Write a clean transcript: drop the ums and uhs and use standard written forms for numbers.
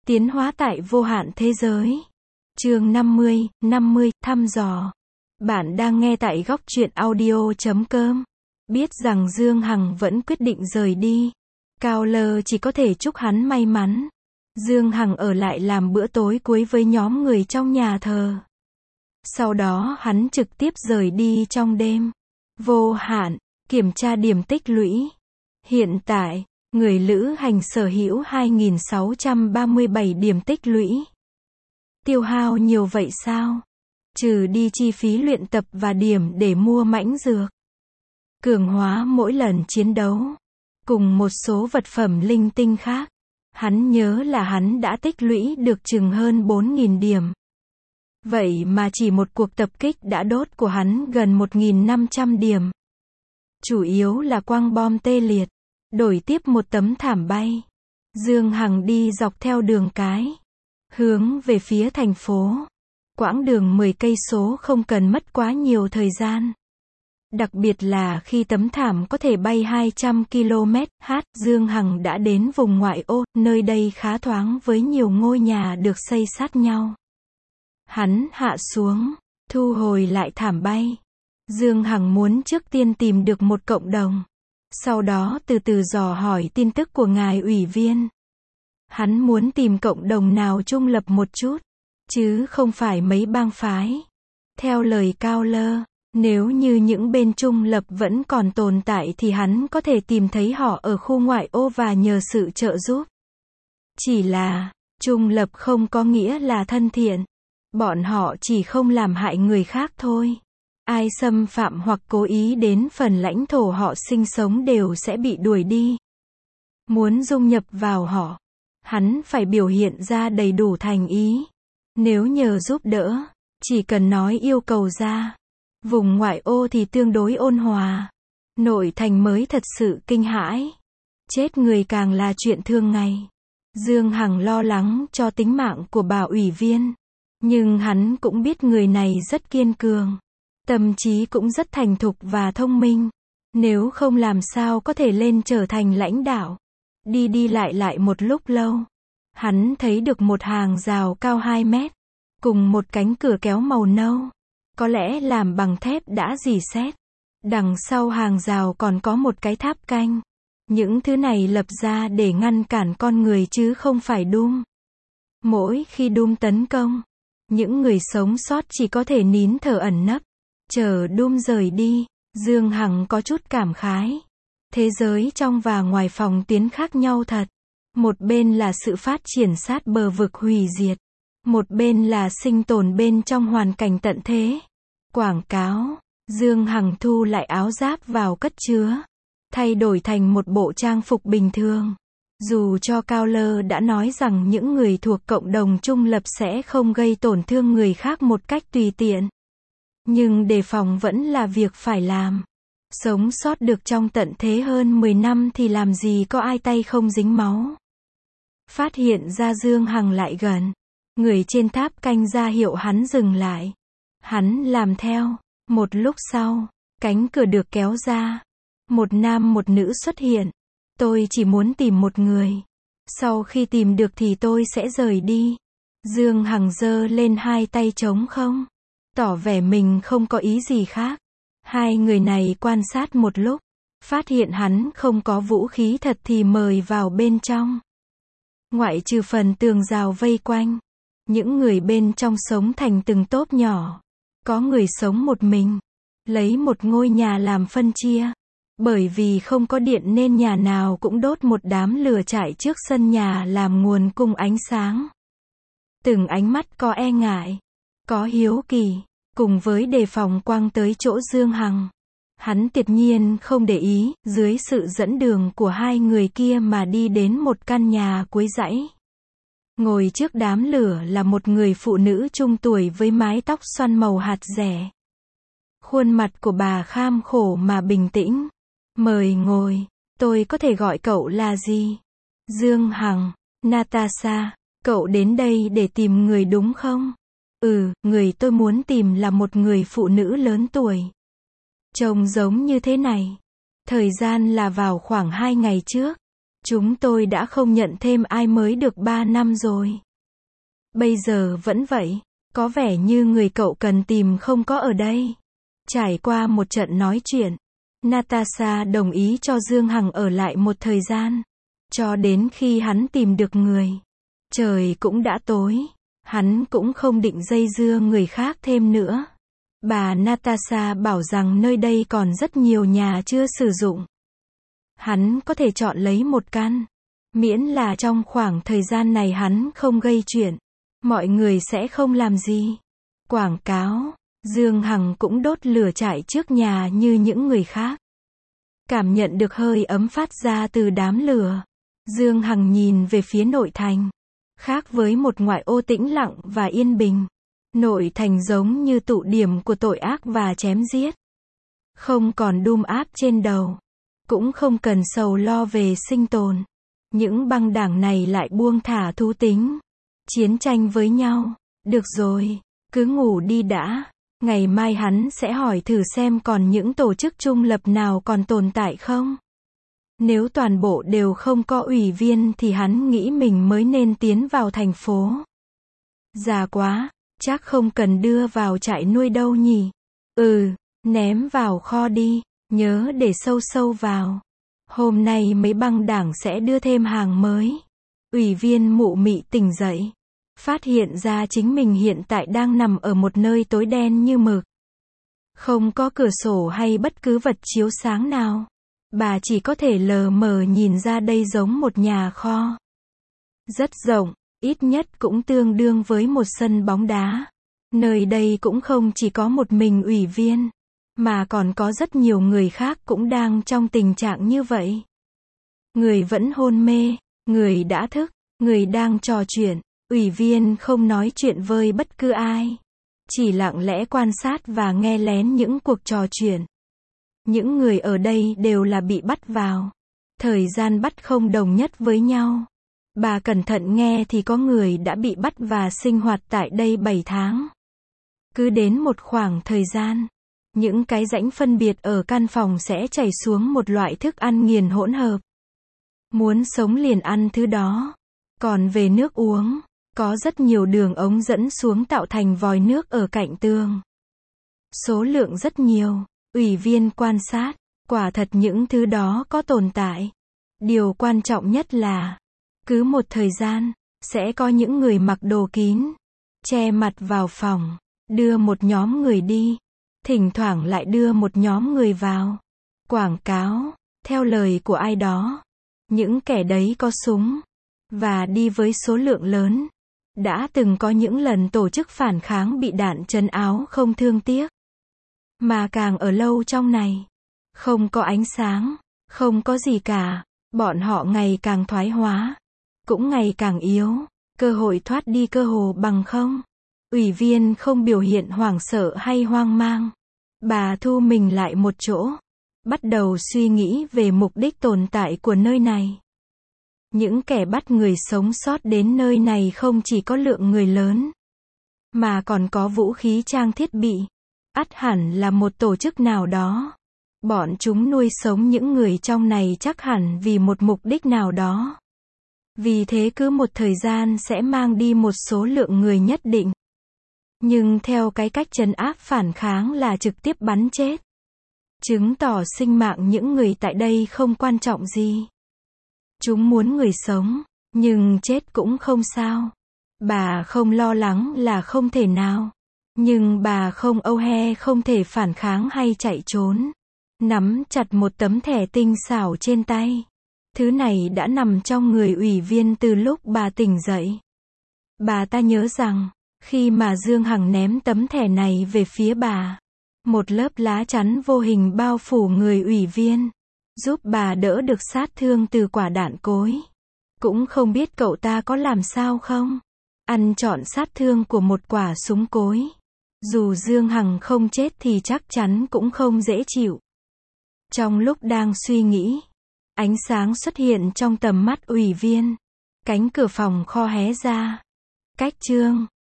Tiến hóa tại vô hạn thế giới. Chương 50, thăm dò. Bạn đang nghe tại góc truyện audio.com. Biết rằng Dương Hằng vẫn quyết định rời đi. Cao Lơ chỉ có thể chúc hắn may mắn. Dương Hằng ở lại làm bữa tối cuối với nhóm người trong nhà thờ. Sau đó hắn trực tiếp rời đi trong đêm. Vô hạn, kiểm tra điểm tích lũy. Hiện tại, người lữ hành sở hữu 2.637 điểm tích lũy. Tiêu hao nhiều vậy sao? Trừ đi chi phí luyện tập và điểm để mua mãnh dược. Cường hóa mỗi lần chiến đấu. Cùng một số vật phẩm linh tinh khác. Hắn nhớ là hắn đã tích lũy được chừng hơn 4.000 điểm. Vậy mà chỉ một cuộc tập kích đã đốt của hắn gần 1.500 điểm. Chủ yếu là quang bom tê liệt. Đổi tiếp một tấm thảm bay. Dương Hằng đi dọc theo đường cái. Hướng về phía thành phố. Quãng đường 10 cây số không cần mất quá nhiều thời gian. Đặc biệt là khi tấm thảm có thể bay 200 km/h, Dương Hằng đã đến vùng ngoại ô, nơi đây khá thoáng với nhiều ngôi nhà được xây sát nhau. Hắn hạ xuống, thu hồi lại thảm bay. Dương Hằng muốn trước tiên tìm được một cộng đồng. Sau đó từ từ dò hỏi tin tức của ngài ủy viên. Hắn muốn tìm cộng đồng nào trung lập một chút, chứ không phải mấy bang phái. Theo lời Cao Lơ, nếu như những bên trung lập vẫn còn tồn tại thì hắn có thể tìm thấy họ ở khu ngoại ô và nhờ sự trợ giúp. Chỉ là, trung lập không có nghĩa là thân thiện. Bọn họ chỉ không làm hại người khác thôi. Ai xâm phạm hoặc cố ý đến phần lãnh thổ họ sinh sống đều sẽ bị đuổi đi. Muốn dung nhập vào họ, hắn phải biểu hiện ra đầy đủ thành ý. Nếu nhờ giúp đỡ, chỉ cần nói yêu cầu ra. Vùng ngoại ô thì tương đối ôn hòa. Nội thành mới thật sự kinh hãi. Chết người càng là chuyện thường ngày. Dương Hằng lo lắng cho tính mạng của bà ủy viên. Nhưng hắn cũng biết người này rất kiên cường. Tâm trí cũng rất thành thục và thông minh. Nếu không làm sao có thể lên trở thành lãnh đạo. Đi lại một lúc lâu. Hắn thấy được một hàng rào cao 2 mét. Cùng một cánh cửa kéo màu nâu. Có lẽ làm bằng thép đã rỉ sét. Đằng sau hàng rào còn có một cái tháp canh. Những thứ này lập ra để ngăn cản con người chứ không phải Doom. Mỗi khi Doom tấn công, những người sống sót chỉ có thể nín thở ẩn nấp. Chờ Doom rời đi, Dương Hằng có chút cảm khái. Thế giới trong và ngoài phòng tuyến khác nhau thật. Một bên là sự phát triển sát bờ vực hủy diệt. Một bên là sinh tồn bên trong hoàn cảnh tận thế. Quảng cáo. Dương Hằng thu lại áo giáp vào cất chứa. Thay đổi thành một bộ trang phục bình thường. Dù cho Cao Lơ đã nói rằng những người thuộc cộng đồng trung lập sẽ không gây tổn thương người khác một cách tùy tiện. Nhưng đề phòng vẫn là việc phải làm. Sống sót được trong tận thế hơn 10 năm thì làm gì có ai tay không dính máu. Phát hiện ra Dương Hằng lại gần. Người trên tháp canh ra hiệu hắn dừng lại. Hắn làm theo. Một lúc sau, cánh cửa được kéo ra. Một nam một nữ xuất hiện. Tôi chỉ muốn tìm một người. Sau khi tìm được thì tôi sẽ rời đi. Dương Hằng giơ lên hai tay trống không. Tỏ vẻ mình không có ý gì khác. Hai người này quan sát một lúc. Phát hiện hắn không có vũ khí thật thì mời vào bên trong. Ngoại trừ phần tường rào vây quanh. Những người bên trong sống thành từng tốp nhỏ. Có người sống một mình. Lấy một ngôi nhà làm phân chia. Bởi vì không có điện nên nhà nào cũng đốt một đám lửa trại trước sân nhà làm nguồn cung ánh sáng. Từng ánh mắt có e ngại. Có hiếu kỳ. Cùng với đề phòng quăng tới chỗ Dương Hằng. Hắn tuyệt nhiên không để ý, dưới sự dẫn đường của hai người kia mà đi đến một căn nhà cuối dãy. Ngồi trước đám lửa là một người phụ nữ trung tuổi với mái tóc xoăn màu hạt rẻ. Khuôn mặt của bà kham khổ mà bình tĩnh. Mời ngồi, tôi có thể gọi cậu là gì? Dương Hằng, Natasha, cậu đến đây để tìm người đúng không? Người tôi muốn tìm là một người phụ nữ lớn tuổi. Trông giống như thế này. Thời gian là vào khoảng 2 ngày trước. Chúng tôi đã không nhận thêm ai mới được 3 năm rồi. Bây giờ vẫn vậy, có vẻ như người cậu cần tìm không có ở đây. Trải qua một trận nói chuyện, Natasha đồng ý cho Dương Hằng ở lại một thời gian, cho đến khi hắn tìm được người. Trời cũng đã tối, hắn cũng không định dây dưa người khác thêm nữa. Bà Natasha bảo rằng nơi đây còn rất nhiều nhà chưa sử dụng. Hắn có thể chọn lấy một căn, miễn là trong khoảng thời gian này hắn không gây chuyện, mọi người sẽ không làm gì. Quảng cáo, Dương Hằng cũng đốt lửa trại trước nhà như những người khác. Cảm nhận được hơi ấm phát ra từ đám lửa, Dương Hằng nhìn về phía nội thành. Khác với một ngoại ô tĩnh lặng và yên bình, nội thành giống như tụ điểm của tội ác và chém giết. Không còn đum áp trên đầu, cũng không cần sầu lo về sinh tồn. Những băng đảng này lại buông thả thú tính, chiến tranh với nhau. Được rồi, cứ ngủ đi đã. Ngày mai hắn sẽ hỏi thử xem còn những tổ chức trung lập nào còn tồn tại không. Nếu toàn bộ đều không có ủy viên thì hắn nghĩ mình mới nên tiến vào thành phố. Già quá, chắc không cần đưa vào trại nuôi đâu nhỉ. Ném vào kho đi, nhớ để sâu sâu vào. Hôm nay mấy băng đảng sẽ đưa thêm hàng mới. Ủy viên Mụ Mị tỉnh dậy, phát hiện ra chính mình hiện tại đang nằm ở một nơi tối đen như mực. Không có cửa sổ hay bất cứ vật chiếu sáng nào. Bà chỉ có thể lờ mờ nhìn ra đây giống một nhà kho. Rất rộng, ít nhất cũng tương đương với một sân bóng đá. Nơi đây cũng không chỉ có một mình ủy viên, mà còn có rất nhiều người khác cũng đang trong tình trạng như vậy. Người vẫn hôn mê, người đã thức, người đang trò chuyện. Ủy viên không nói chuyện với bất cứ ai, chỉ lặng lẽ quan sát và nghe lén những cuộc trò chuyện. Những người ở đây đều là bị bắt vào. Thời gian bắt không đồng nhất với nhau. Bà cẩn thận nghe thì có người đã bị bắt và sinh hoạt tại đây 7 tháng. Cứ đến một khoảng thời gian, những cái rãnh phân biệt ở căn phòng sẽ chảy xuống một loại thức ăn nghiền hỗn hợp. Muốn sống liền ăn thứ đó. Còn về nước uống, có rất nhiều đường ống dẫn xuống tạo thành vòi nước ở cạnh tường. Số lượng rất nhiều. Ủy viên quan sát, quả thật những thứ đó có tồn tại. Điều quan trọng nhất là, cứ một thời gian, sẽ có những người mặc đồ kín, che mặt vào phòng, đưa một nhóm người đi, thỉnh thoảng lại đưa một nhóm người vào. Quảng cáo, theo lời của ai đó, những kẻ đấy có súng, và đi với số lượng lớn. Đã từng có những lần tổ chức phản kháng bị đạn trấn áo không thương tiếc. Mà càng ở lâu trong này, không có ánh sáng, không có gì cả, bọn họ ngày càng thoái hóa, cũng ngày càng yếu, cơ hội thoát đi cơ hồ bằng không. Ủy viên không biểu hiện hoảng sợ hay hoang mang. Bà thu mình lại một chỗ, bắt đầu suy nghĩ về mục đích tồn tại của nơi này. Những kẻ bắt người sống sót đến nơi này không chỉ có lượng người lớn, mà còn có vũ khí trang thiết bị. Ắt hẳn là một tổ chức nào đó. Bọn chúng nuôi sống những người trong này chắc hẳn vì một mục đích nào đó. Vì thế cứ một thời gian sẽ mang đi một số lượng người nhất định. Nhưng theo cái cách trấn áp phản kháng là trực tiếp bắn chết. Chứng tỏ sinh mạng những người tại đây không quan trọng gì. Chúng muốn người sống, nhưng chết cũng không sao. Bà không lo lắng là không thể nào. Nhưng bà không âu he không thể phản kháng hay chạy trốn. Nắm chặt một tấm thẻ tinh xảo trên tay. Thứ này đã nằm trong người ủy viên từ lúc bà tỉnh dậy. Bà ta nhớ rằng, khi mà Dương Hằng ném tấm thẻ này về phía bà, một lớp lá chắn vô hình bao phủ người ủy viên, giúp bà đỡ được sát thương từ quả đạn cối. Cũng không biết cậu ta có làm sao không? Ăn trọn sát thương của một quả súng cối. Dù Dương Hằng không chết thì chắc chắn cũng không dễ chịu. Trong lúc đang suy nghĩ, ánh sáng xuất hiện trong tầm mắt ủy viên. Cánh cửa phòng kho hé ra. Cách chương